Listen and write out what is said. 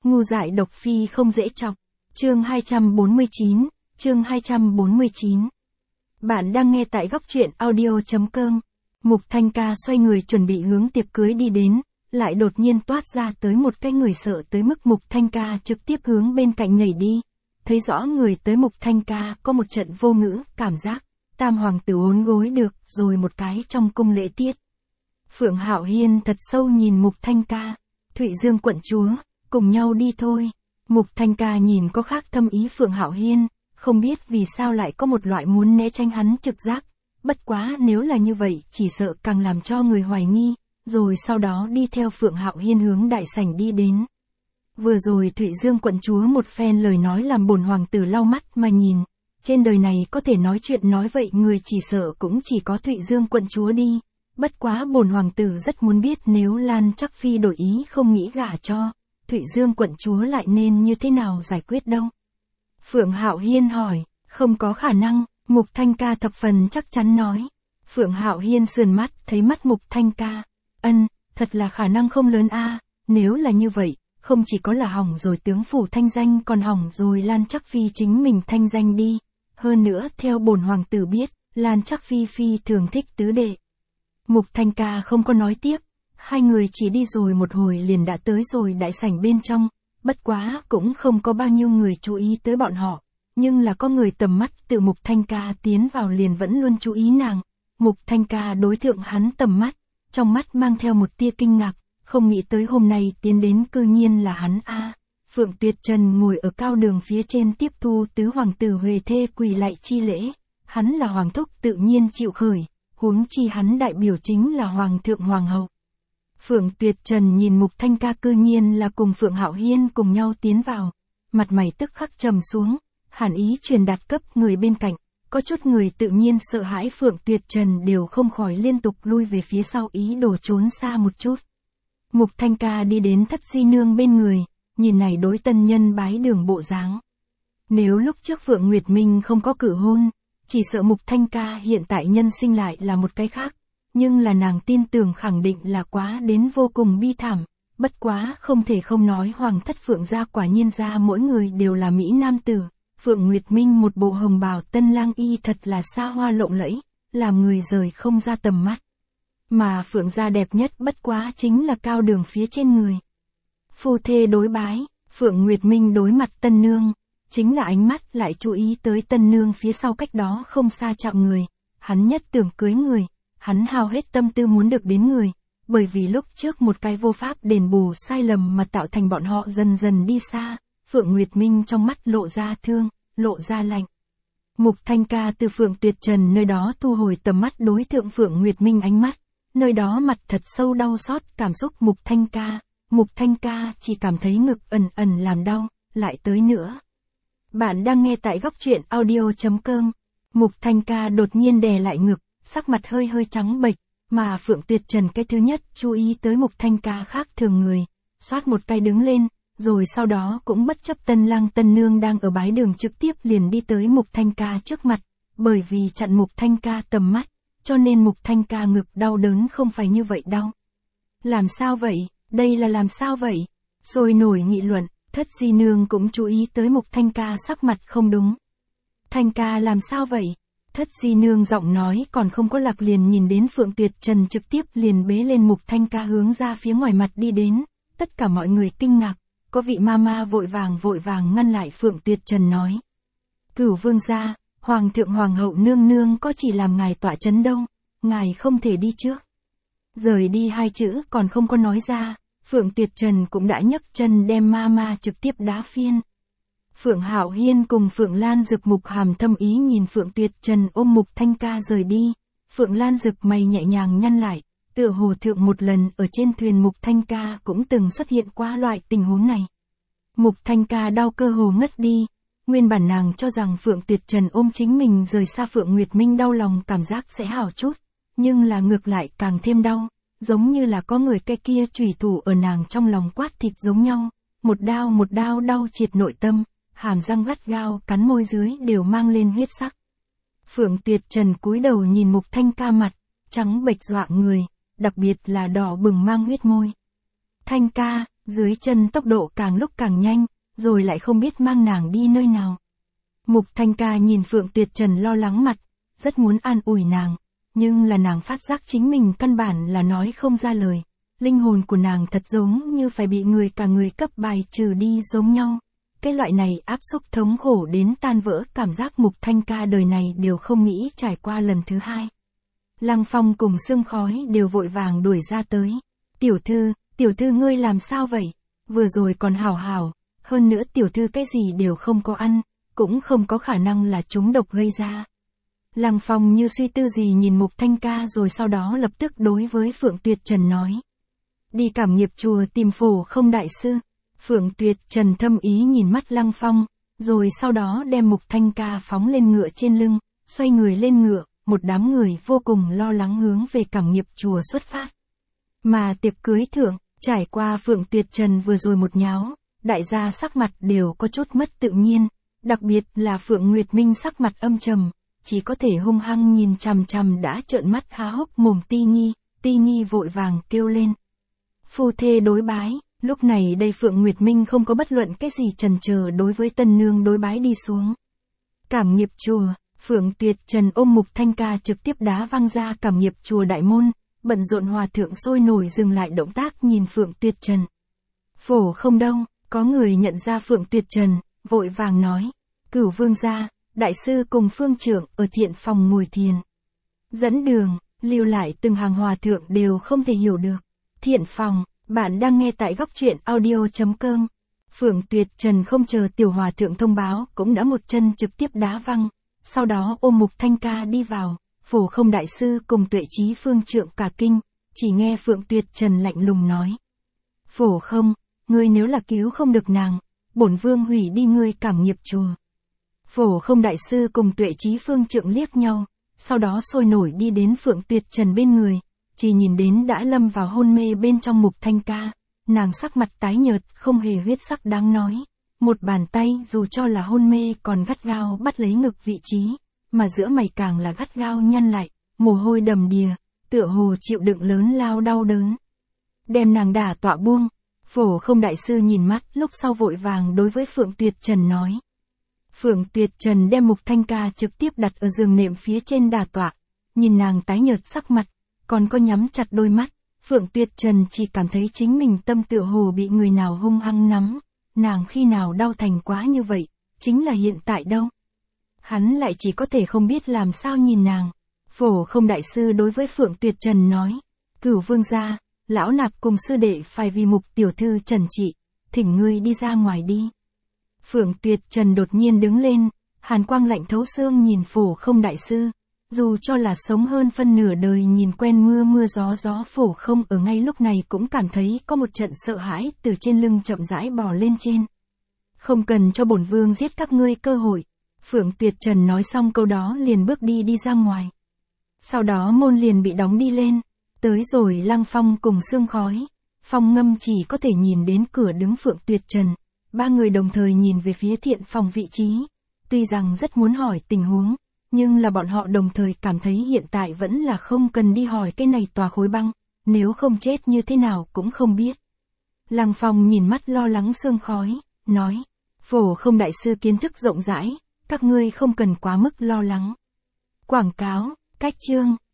Ngu dại độc phi không dễ chọc. Chương 249, chương 249. Bạn đang nghe tại góc truyện audio.com. Mục Thanh Ca xoay người chuẩn bị hướng tiệc cưới đi đến, lại đột nhiên toát ra tới một cái người sợ tới mức Mục Thanh Ca trực tiếp hướng bên cạnh nhảy đi. Thấy rõ người tới Mục Thanh Ca có một trận vô ngữ, cảm giác, tam hoàng tử uốn gối được, rồi một cái trong cung lễ tiết. Phượng Hạo Hiên thật sâu nhìn Mục Thanh Ca, Thụy Dương quận chúa, cùng nhau đi thôi. Mục Thanh Ca nhìn có khác thâm ý Phượng Hạo Hiên, không biết vì sao lại có một loại muốn né tránh hắn trực giác. Bất quá nếu là như vậy chỉ sợ càng làm cho người hoài nghi, rồi sau đó đi theo Phượng Hạo Hiên hướng đại sảnh đi đến. Vừa rồi Thụy Dương quận chúa một phen lời nói làm bổn hoàng tử lau mắt mà nhìn, trên đời này có thể nói chuyện nói vậy người chỉ sợ cũng chỉ có Thụy Dương quận chúa đi. Bất quá bổn hoàng tử rất muốn biết nếu Lan Trắc Phi đổi ý không nghĩ gả cho Thụy Dương quận chúa lại nên như thế nào giải quyết đâu. Phượng Hạo Hiên hỏi, không có khả năng, Mục Thanh Ca thập phần chắc chắn nói. Phượng Hạo Hiên sườn mắt, thấy mắt Mục Thanh Ca, thật là khả năng không lớn a. Nếu là như vậy, không chỉ có là hỏng rồi tướng phủ thanh danh còn hỏng rồi Lan Trắc Phi chính mình thanh danh đi. Hơn nữa theo bổn hoàng tử biết, Lan Trắc Phi phi thường thích tứ đệ. Mục Thanh Ca không có nói tiếp, hai người chỉ đi rồi một hồi liền đã tới rồi đại sảnh bên trong, bất quá cũng không có bao nhiêu người chú ý tới bọn họ, nhưng là có người tầm mắt từ Mục Thanh Ca tiến vào liền vẫn luôn chú ý nàng. Mục Thanh Ca đối thượng hắn tầm mắt, trong mắt mang theo một tia kinh ngạc, không nghĩ tới hôm nay tiến đến cư nhiên là hắn a. Phượng Tuyệt Trần ngồi ở cao đường phía trên tiếp thu tứ hoàng tử Huệ thê quỳ lạy chi lễ, hắn là hoàng thúc tự nhiên chịu khởi, huống chi hắn đại biểu chính là hoàng thượng hoàng hậu. Phượng Tuyệt Trần nhìn Mục Thanh Ca cư nhiên là cùng Phượng Hạo Hiên cùng nhau tiến vào, mặt mày tức khắc trầm xuống, hàn ý truyền đạt cấp người bên cạnh, có chút người tự nhiên sợ hãi Phượng Tuyệt Trần đều không khỏi liên tục lui về phía sau ý đồ trốn xa một chút. Mục Thanh Ca đi đến Thất Di Nương bên người, nhìn này đối tân nhân bái đường bộ dáng. Nếu lúc trước Phượng Nguyệt Minh không có cử hôn, chỉ sợ Mục Thanh Ca hiện tại nhân sinh lại là một cái khác, nhưng là nàng tin tưởng khẳng định là quá đến vô cùng bi thảm, bất quá không thể không nói hoàng thất Phượng gia quả nhiên ra mỗi người đều là mỹ nam tử. Phượng Nguyệt Minh một bộ hồng bào tân lang y thật là xa hoa lộng lẫy, làm người rời không ra tầm mắt. Mà Phượng gia đẹp nhất bất quá chính là cao đường phía trên người. Phu thê đối bái, Phượng Nguyệt Minh đối mặt tân nương, chính là ánh mắt lại chú ý tới tân nương phía sau cách đó không xa chạm người, hắn nhất tưởng cưới người, hắn hao hết tâm tư muốn được đến người, bởi vì lúc trước một cái vô pháp đền bù sai lầm mà tạo thành bọn họ dần dần đi xa. Phượng Nguyệt Minh trong mắt lộ ra thương, lộ ra lạnh. Mục Thanh Ca từ Phượng Tuyệt Trần nơi đó thu hồi tầm mắt đối thượng Phượng Nguyệt Minh ánh mắt, nơi đó mặt thật sâu đau xót cảm xúc Mục Thanh Ca chỉ cảm thấy ngực ẩn ẩn làm đau, lại tới nữa. Bạn đang nghe tại góc truyện audio.com. Mục Thanh Ca đột nhiên đè lại ngực, sắc mặt hơi hơi trắng bệch, mà Phượng Tuyệt Trần cái thứ nhất chú ý tới Mục Thanh Ca khác thường người, xoát một cái đứng lên. Rồi sau đó cũng bất chấp tân lang tân nương đang ở bái đường trực tiếp liền đi tới Mục Thanh Ca trước mặt, bởi vì chặn Mục Thanh Ca tầm mắt, cho nên Mục Thanh Ca ngực đau đớn không phải như vậy đau. Làm sao vậy, đây là làm sao vậy? Sôi nổi nghị luận, Thất Di Nương cũng chú ý tới Mục Thanh Ca sắc mặt không đúng. Thanh Ca làm sao vậy? Thất Di Nương giọng nói còn không có lạc liền nhìn đến Phượng Tuyệt Trần trực tiếp liền bế lên Mục Thanh Ca hướng ra phía ngoài mặt đi đến, tất cả mọi người kinh ngạc. Có vị mama vội vàng ngăn lại Phượng Tuyệt Trần nói. Cửu vương gia, hoàng thượng hoàng hậu nương nương có chỉ làm ngài tọa chấn đâu, ngài không thể đi trước. Rời đi hai chữ còn không có nói ra, Phượng Tuyệt Trần cũng đã nhấc chân đem mama trực tiếp đá phiên. Phượng Hạo Hiên cùng Phượng Lan Dực Mục hàm thâm ý nhìn Phượng Tuyệt Trần ôm Mục Thanh Ca rời đi, Phượng Lan Dực mày nhẹ nhàng nhăn lại. Tựa hồ thượng một lần ở trên thuyền Mục Thanh Ca cũng từng xuất hiện qua loại tình huống này. Mục Thanh Ca đau cơ hồ ngất đi, nguyên bản nàng cho rằng Phượng Tuyệt Trần ôm chính mình rời xa Phượng Nguyệt Minh đau lòng cảm giác sẽ hảo chút, nhưng là ngược lại càng thêm đau, giống như là có người cái kia chủy thủ ở nàng trong lòng quát thịt giống nhau, một đao đau triệt nội tâm, hàm răng gắt gao cắn môi dưới đều mang lên huyết sắc. Phượng Tuyệt Trần cúi đầu nhìn Mục Thanh Ca mặt, trắng bệch dọa người, đặc biệt là đỏ bừng mang huyết môi. Thanh ca, Dưới chân tốc độ càng lúc càng nhanh, rồi lại không biết mang nàng đi nơi nào. Mục Thanh Ca nhìn Phượng Tuyệt Trần lo lắng mặt, rất muốn an ủi nàng, nhưng là nàng phát giác chính mình căn bản là nói không ra lời. Linh hồn của nàng thật giống như phải bị cả người cấp bài trừ đi giống nhau. Cái loại này áp xúc thống khổ đến tan vỡ cảm giác Mục Thanh Ca đời này đều không nghĩ trải qua lần thứ hai. Lăng Phong cùng Sương Khói đều vội vàng đuổi ra tới. Tiểu thư ngươi làm sao vậy? Vừa rồi còn hảo hảo, hơn nữa tiểu thư cái gì đều không có ăn, cũng không có khả năng là chúng độc gây ra. Lăng Phong như suy tư gì nhìn Mục Thanh Ca rồi sau đó lập tức đối với Phượng Tuyệt Trần nói. Đi Cảm Nghiệp chùa tìm Phổ Không đại sư. Phượng Tuyệt Trần thâm ý nhìn mắt Lăng Phong, rồi sau đó đem Mục Thanh Ca phóng lên ngựa trên lưng, xoay người lên ngựa, một đám người vô cùng lo lắng hướng về Cảm Nghiệp chùa xuất phát. Mà tiệc cưới thượng, trải qua Phượng Tuyệt Trần vừa rồi một nháo, đại gia sắc mặt đều có chút mất tự nhiên, đặc biệt là Phượng Nguyệt Minh sắc mặt âm trầm, chỉ có thể hung hăng nhìn chằm chằm đã trợn mắt há hốc mồm Ti Nhi vội vàng kêu lên. Phu thê đối bái, lúc này đây Phượng Nguyệt Minh không có bất luận cái gì chần chờ đối với tân nương đối bái đi xuống. Cảm Nghiệp chùa, Phượng Tuyệt Trần ôm Mục Thanh Ca trực tiếp đá văng ra Cảm Nghiệp chùa đại môn, bận rộn hòa thượng sôi nổi dừng lại động tác nhìn Phượng Tuyệt Trần. Phổ Không đâu, có người nhận ra Phượng Tuyệt Trần, vội vàng nói. Cửu vương gia, đại sư cùng phương trưởng ở thiện phòng ngồi thiền. Dẫn đường, lưu lại từng hàng hòa thượng đều không thể hiểu được. Thiện phòng, bạn đang nghe tại góc truyện audio.com. Phượng Tuyệt Trần không chờ tiểu hòa thượng thông báo cũng đã một chân trực tiếp đá văng, sau đó ôm Mục Thanh Ca đi vào. Phổ Không đại sư cùng Tuệ Chí phương trượng cả kinh, chỉ nghe Phượng Tuyệt Trần lạnh lùng nói. Phổ Không, ngươi nếu là cứu không được nàng, bổn vương hủy đi ngươi Cảm Nghiệp chùa. Phổ Không đại sư cùng Tuệ Chí phương trượng liếc nhau, sau đó sôi nổi đi đến Phượng Tuyệt Trần bên người, chỉ nhìn đến đã lâm vào hôn mê bên trong Mục Thanh Ca, nàng sắc mặt tái nhợt không hề huyết sắc đáng nói, một bàn tay dù cho là hôn mê còn gắt gao bắt lấy ngực vị trí, mà giữa mày càng là gắt gao nhăn lại, mồ hôi đầm đìa, tựa hồ chịu đựng lớn lao đau đớn. Đem nàng đả tọa buông, Phổ Không đại sư nhìn mắt lúc sau vội vàng đối với Phượng Tuyệt Trần nói. Phượng Tuyệt Trần đem Mục Thanh Ca trực tiếp đặt ở giường nệm phía trên đả tọa, nhìn nàng tái nhợt sắc mặt, còn có nhắm chặt đôi mắt, Phượng Tuyệt Trần chỉ cảm thấy chính mình tâm tựa hồ bị người nào hung hăng nắm, nàng khi nào đau thành quá như vậy, chính là hiện tại đâu. Hắn lại chỉ có thể không biết làm sao nhìn nàng. Phổ Không đại sư đối với Phượng Tuyệt Trần nói. Cửu vương gia, lão nạp cùng sư đệ phải vì Mục tiểu thư trần trị, thỉnh ngươi đi ra ngoài đi. Phượng Tuyệt Trần đột nhiên đứng lên, hàn quang lạnh thấu xương nhìn Phổ Không đại sư. Dù cho là sống hơn phân nửa đời nhìn quen mưa gió Phổ Không ở ngay lúc này cũng cảm thấy có một trận sợ hãi từ trên lưng chậm rãi bò lên trên. Không cần cho bổn vương giết các ngươi cơ hội. Phượng Tuyệt Trần nói xong câu đó liền bước đi ra ngoài. Sau đó môn liền bị đóng đi lên, tới rồi Lăng Phong cùng Sương Khói. Phong Ngâm chỉ có thể nhìn đến cửa đứng Phượng Tuyệt Trần, ba người đồng thời nhìn về phía thiện phòng vị trí. Tuy rằng rất muốn hỏi tình huống, nhưng là bọn họ đồng thời cảm thấy hiện tại vẫn là không cần đi hỏi cái này tòa khối băng, nếu không chết như thế nào cũng không biết. Lăng Phong nhìn mắt lo lắng Sương Khói, nói, Phổ Không đại sư kiến thức rộng rãi, các ngươi không cần quá mức lo lắng. Quảng cáo, cách chương.